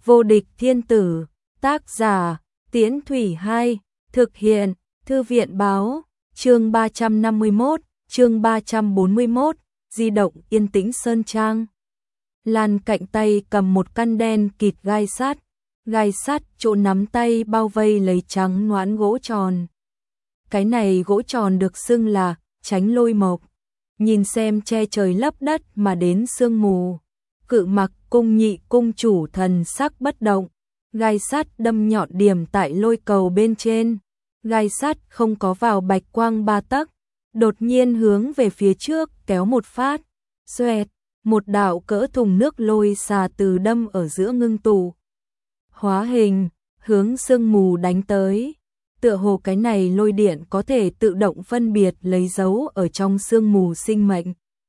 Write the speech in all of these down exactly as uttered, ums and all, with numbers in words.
Vô địch thiên tử, tác giả, Tiễn Thủy hai, thực hiện, Thư viện báo, chương ba trăm năm mươi mốt, chương ba trăm bốn mươi mốt, di động yên tĩnh sơn trang. Lan cạnh tay cầm một căn đen kịt gai sắt, gai sắt chỗ nắm tay bao vây lấy trắng noãn gỗ tròn. Cái này gỗ tròn được xưng là tránh lôi mộc, nhìn xem che trời lấp đất mà đến sương mù. Cự Mặc cung nhị cung chủ thần sắc bất động, gai sắt đâm nhọn điểm tại lôi cầu bên trên, gai sắt không có vào bạch quang ba tấc, đột nhiên hướng về phía trước kéo một phát, xoẹt, một đạo cỡ thùng nước lôi xà từ đâm ở giữa ngưng tụ, hóa hình, hướng sương mù đánh tới. Tựa hồ cái này lôi điện có thể tự động phân biệt lấy dấu ở trong sương mù sinh mệnh,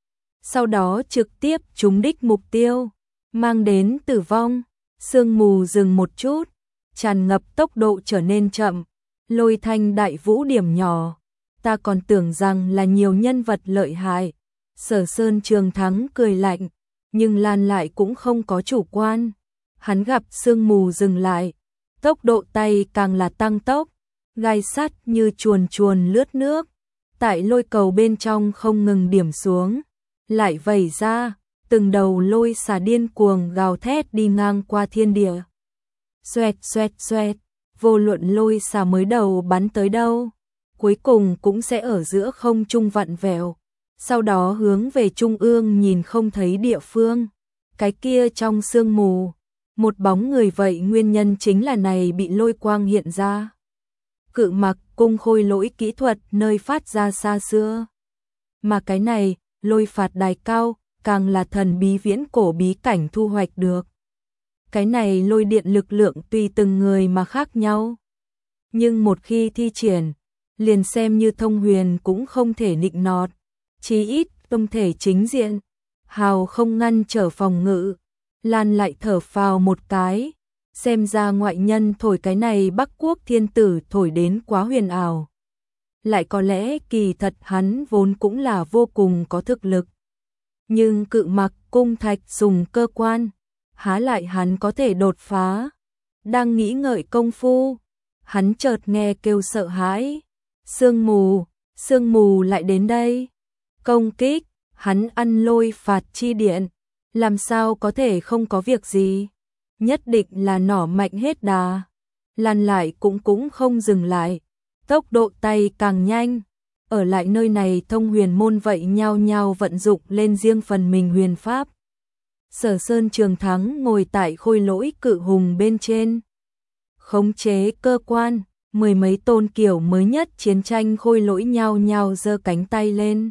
sau đó trực tiếp trúng đích mục tiêu, mang đến tử vong. Sương mù dừng một chút, tràn ngập tốc độ trở nên chậm, lôi thanh đại vũ điểm nhỏ, ta còn tưởng rằng là nhiều nhân vật lợi hại. Sở Sơn Trường Thắng cười lạnh, nhưng Lan lại cũng không có chủ quan. Hắn gặp sương mù dừng lại, tốc độ tay càng là tăng tốc, gai sắt như chuồn chuồn lướt nước, tại lôi cầu bên trong không ngừng điểm xuống, lại vẩy ra, từng đầu lôi xà điên cuồng gào thét đi ngang qua thiên địa. Xoẹt xoẹt xoẹt, vô luận lôi xà mới đầu bắn tới đâu, cuối cùng cũng sẽ ở giữa không trung vặn vẹo, sau đó hướng về trung ương nhìn không thấy địa phương. Cái kia trong sương mù, một bóng người, vậy nguyên nhân chính là này bị lôi quang hiện ra. Cự Mặc cung khôi lỗi kỹ thuật nơi phát ra xa xưa, mà cái này lôi phạt đài cao càng là thần bí viễn cổ bí cảnh thu hoạch được. Cái này lôi điện lực lượng tùy từng người mà khác nhau, nhưng một khi thi triển, liền xem như thông huyền cũng không thể nịnh nọt, chí ít không thể chính diện, hào không ngăn trở phòng ngự. Lan lại thở phào một cái, xem ra ngoại nhân thổi cái này Bắc Quốc thiên tử thổi đến quá huyền ảo. Lại có lẽ kỳ thật hắn vốn cũng là vô cùng có thực lực. Nhưng Cự Mặc cung thạch dùng cơ quan, há lại hắn có thể đột phá. Đang nghĩ ngợi công phu, hắn chợt nghe kêu sợ hãi. Sương mù, sương mù lại đến đây. Công kích, hắn ăn lôi phạt chi điện, làm sao có thể không có việc gì. Nhất định là nỏ mạnh hết đà. Lan lại cũng cũng không dừng lại, tốc độ tay càng nhanh. Ở lại nơi này thông huyền môn vậy nhao nhao vận dụng lên riêng phần mình huyền pháp. Sở Sơn Trường Thắng ngồi tại khôi lỗi cự hùng bên trên, khống chế cơ quan, mười mấy tôn kiểu mới nhất chiến tranh khôi lỗi nhao nhao giơ cánh tay lên.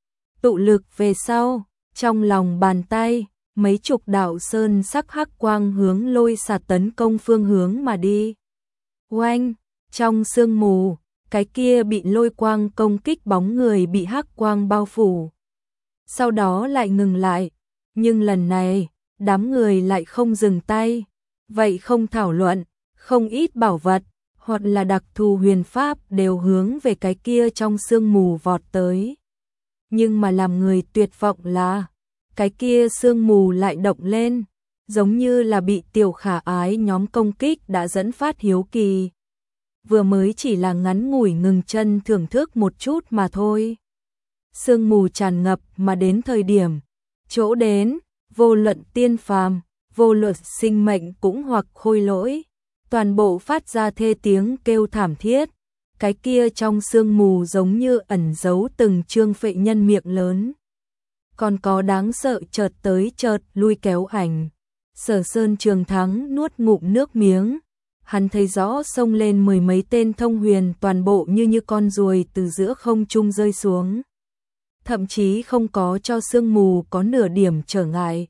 Tụ lực về sau, trong lòng bàn tay, mấy chục đạo sơn sắc hắc quang hướng lôi xà tấn công phương hướng mà đi. Oanh, trong sương mù, cái kia bị lôi quang công kích bóng người bị hắc quang bao phủ, sau đó lại ngừng lại, nhưng lần này, đám người lại không dừng tay, vậy không thảo luận, không ít bảo vật, hoặc là đặc thù huyền pháp đều hướng về cái kia trong sương mù vọt tới. Nhưng mà làm người tuyệt vọng là, cái kia sương mù lại động lên, giống như là bị tiểu khả ái nhóm công kích đã dẫn phát hiếu kỳ. Vừa mới chỉ là ngắn ngủi ngừng chân thưởng thức một chút mà thôi. Sương mù tràn ngập mà đến thời điểm, chỗ đến, vô luận tiên phàm, vô luận sinh mệnh cũng hoặc khôi lỗi, toàn bộ phát ra thê tiếng kêu thảm thiết. Cái kia trong sương mù giống như ẩn giấu từng trương phệ nhân miệng lớn. Còn có đáng sợ chợt tới chợt lui kéo ảnh. Sở Sơn Trường Thắng nuốt ngụm nước miếng. Hắn thấy rõ xông lên mười mấy tên thông huyền toàn bộ như như con ruồi từ giữa không trung rơi xuống. Thậm chí không có cho sương mù có nửa điểm trở ngại.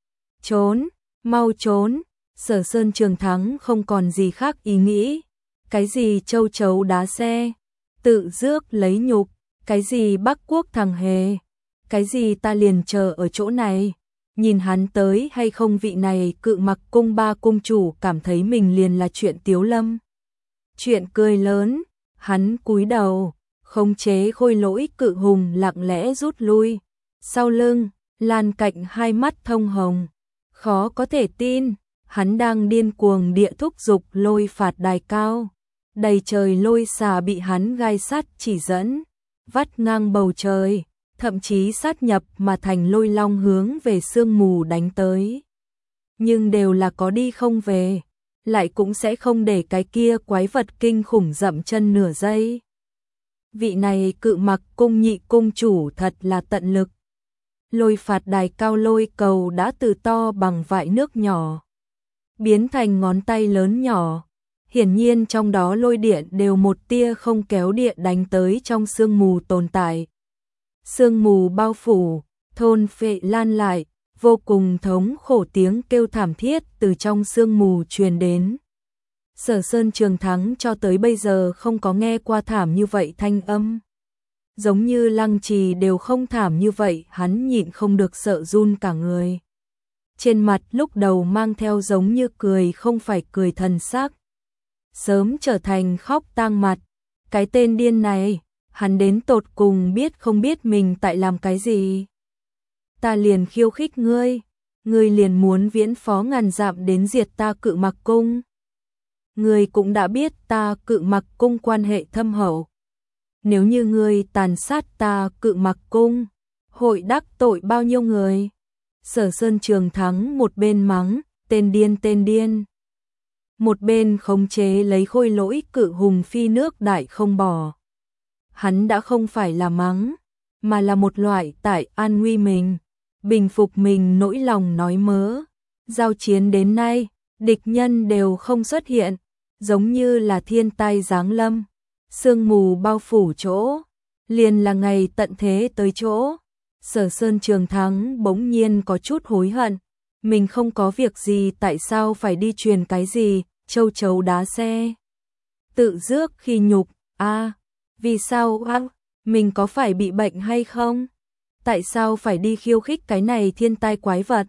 Trốn, mau trốn. Sở Sơn Trường Thắng không còn gì khác ý nghĩ. Cái gì châu chấu đá xe, tự rước lấy nhục, cái gì Bắc Quốc thằng hề, cái gì ta liền chờ ở chỗ này. Nhìn hắn tới hay không vị này Cự Mặc cung ba cung chủ cảm thấy mình liền là chuyện tiếu lâm. Chuyện cười lớn, hắn cúi đầu, khống chế khôi lỗi cự hùng lặng lẽ rút lui. Sau lưng, Lan Cạnh hai mắt thông hồng, khó có thể tin, hắn đang điên cuồng địa thúc giục lôi phạt đài cao. Đầy trời lôi xà bị hắn gai sắt chỉ dẫn, vắt ngang bầu trời, thậm chí sát nhập mà thành lôi long hướng về sương mù đánh tới. Nhưng đều là có đi không về, lại cũng sẽ không để cái kia quái vật kinh khủng dậm chân nửa giây. Vị này Cự Mặc cung nhị cung chủ thật là tận lực. Lôi phạt đài cao lôi cầu đã từ to bằng vại nước nhỏ, biến thành ngón tay lớn nhỏ. Hiển nhiên trong đó lôi điện đều một tia không kéo điện đánh tới trong sương mù tồn tại. Sương mù bao phủ, thôn phệ lan lại, vô cùng thống khổ tiếng kêu thảm thiết từ trong sương mù truyền đến. Sở Sơn Trường Thắng cho tới bây giờ không có nghe qua thảm như vậy thanh âm. Giống như Lăng Trì đều không thảm như vậy, hắn nhịn không được sợ run cả người. Trên mặt lúc đầu mang theo giống như cười không phải cười thần sắc, sớm trở thành khóc tang mặt. Cái tên điên này, hắn đến tột cùng biết không biết mình tại làm cái gì. Ta liền khiêu khích ngươi, ngươi liền muốn viễn phó ngàn dặm đến diệt ta Cự Mặc cung. Ngươi cũng đã biết ta Cự Mặc cung quan hệ thâm hậu. Nếu như ngươi tàn sát ta Cự Mặc cung, hội đắc tội bao nhiêu người? Sở Sơn Trường Thắng một bên mắng, tên điên tên điên. Một bên khống chế lấy khôi lỗi cự hùng phi nước đại không bỏ. Hắn đã không phải là mắng, mà là một loại tại an nguy mình, bình phục mình nỗi lòng nói mớ. Giao chiến đến nay, địch nhân đều không xuất hiện, giống như là thiên tai giáng lâm, sương mù bao phủ chỗ, liền là ngày tận thế tới chỗ. Sở Sơn Trường Thắng bỗng nhiên có chút hối hận, mình không có việc gì tại sao phải đi truyền cái gì, châu chấu đá xe. Tự rước khi nhục, a à, vì sao a à, mình có phải bị bệnh hay không? Tại sao phải đi khiêu khích cái này thiên tai quái vật?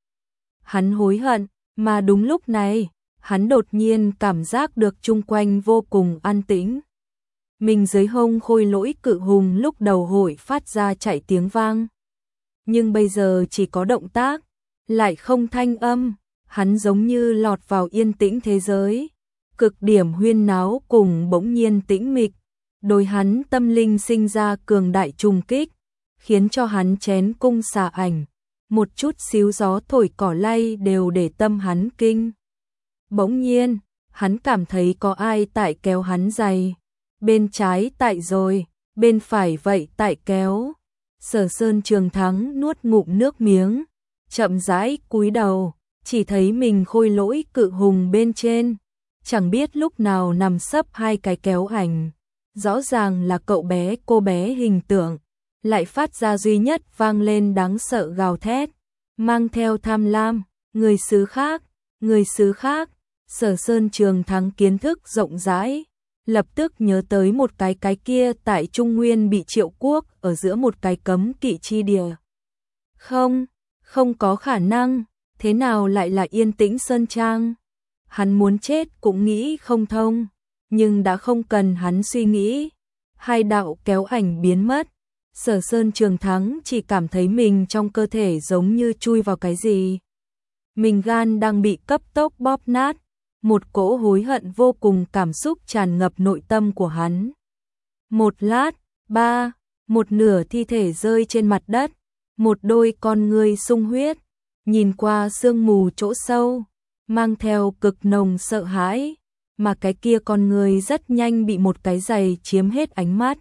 Hắn hối hận, mà đúng lúc này, hắn đột nhiên cảm giác được chung quanh vô cùng an tĩnh. Mình dưới hông khôi lỗi cự hùng lúc đầu hội phát ra chạy tiếng vang. Nhưng bây giờ chỉ có động tác, lại không thanh âm, hắn giống như lọt vào yên tĩnh thế giới. Cực điểm huyên náo cùng bỗng nhiên tĩnh mịch, đối hắn tâm linh sinh ra cường đại trùng kích, khiến cho hắn chén cung xà ảnh, một chút xíu gió thổi cỏ lay đều để tâm hắn kinh. Bỗng nhiên, hắn cảm thấy có ai tại kéo hắn giày, bên trái tại rồi, bên phải vậy tại kéo. Sở Sơn Trường Thắng nuốt ngụm nước miếng, chậm rãi cúi đầu, chỉ thấy mình khôi lỗi cự hùng bên trên, chẳng biết lúc nào nằm sấp hai cái kéo ảnh. Rõ ràng là cậu bé cô bé hình tượng, lại phát ra duy nhất vang lên đáng sợ gào thét, mang theo tham lam, người xứ khác, người xứ khác. Sở Sơn Trường Thắng kiến thức rộng rãi, lập tức nhớ tới một cái cái kia tại Trung Nguyên bị Triệu Quốc ở giữa một cái cấm kỵ chi địa. Không, không có khả năng, thế nào lại là Yên Tĩnh Sơn Trang? Hắn muốn chết cũng nghĩ không thông, nhưng đã không cần hắn suy nghĩ. Hai đạo kéo ảnh biến mất, Sở Sơn Trường Thắng chỉ cảm thấy mình trong cơ thể giống như chui vào cái gì. Mình gan đang bị cấp tốc bóp nát, một cỗ hối hận vô cùng cảm xúc tràn ngập nội tâm của hắn. Một lát, ba, một nửa thi thể rơi trên mặt đất, một đôi con ngươi sung huyết, nhìn qua sương mù chỗ sâu, mang theo cực nồng sợ hãi, mà cái kia con người rất nhanh bị một cái giày chiếm hết ánh mắt.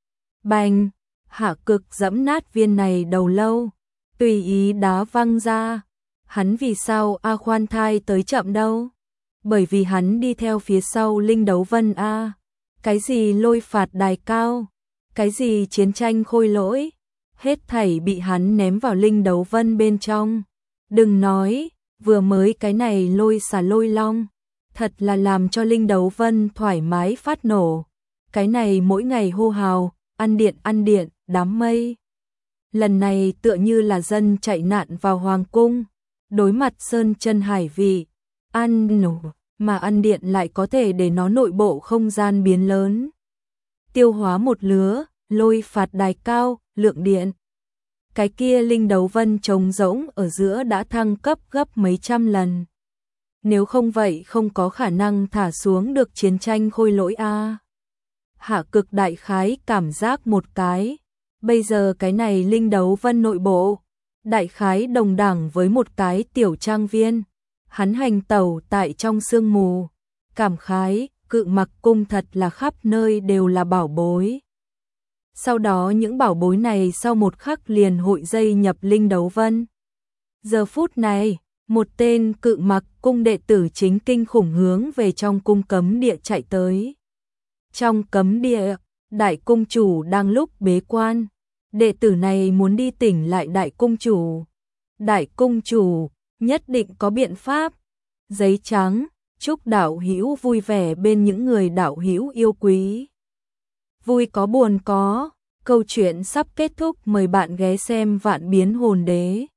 Bành, Hạ Cực giẫm nát viên này đầu lâu, tùy ý đá văng ra. Hắn vì sao A khoan thai tới chậm đâu? Bởi vì hắn đi theo phía sau Linh Đấu Vân A. Cái gì lôi phạt đài cao, cái gì chiến tranh khôi lỗi, hết thảy bị hắn ném vào Linh Đấu Vân bên trong. Đừng nói, vừa mới cái này lôi xà lôi long, thật là làm cho Linh Đấu Vân thoải mái phát nổ. Cái này mỗi ngày hô hào, ăn điện ăn điện, đám mây. Lần này tựa như là dân chạy nạn vào hoàng cung, đối mặt sơn chân hải vị, ăn nổ, mà ăn điện lại có thể để nó nội bộ không gian biến lớn. Tiêu hóa một lứa, lôi phạt đài cao, lượng điện. Cái kia Linh Đấu Vân trống rỗng ở giữa đã thăng cấp gấp mấy trăm lần. nếu không vậy không có khả năng thả xuống được chiến tranh khôi lỗi a. Hạ Cực đại khái cảm giác một cái, bây giờ cái này Linh Đấu Vân nội bộ, đại khái đồng đẳng với một cái tiểu trang viên. Hắn hành tẩu tại trong sương mù, cảm khái, Cự Mặc cung thật là khắp nơi đều là bảo bối. Sau đó những bảo bối này sau một khắc liền hội dây nhập Linh Đấu Vân. Giờ phút này, một tên Cự Mặc cung đệ tử chính kinh khủng hướng về trong cung cấm địa chạy tới. Trong cấm địa, đại cung chủ đang lúc bế quan. Đệ tử này muốn đi tỉnh lại đại cung chủ. Đại cung chủ nhất định có biện pháp. Giấy trắng, chúc đạo hữu vui vẻ bên những người đạo hữu yêu quý. Vui có buồn có, câu chuyện sắp kết thúc, mời bạn ghé xem Vạn Biến Hồn Đế.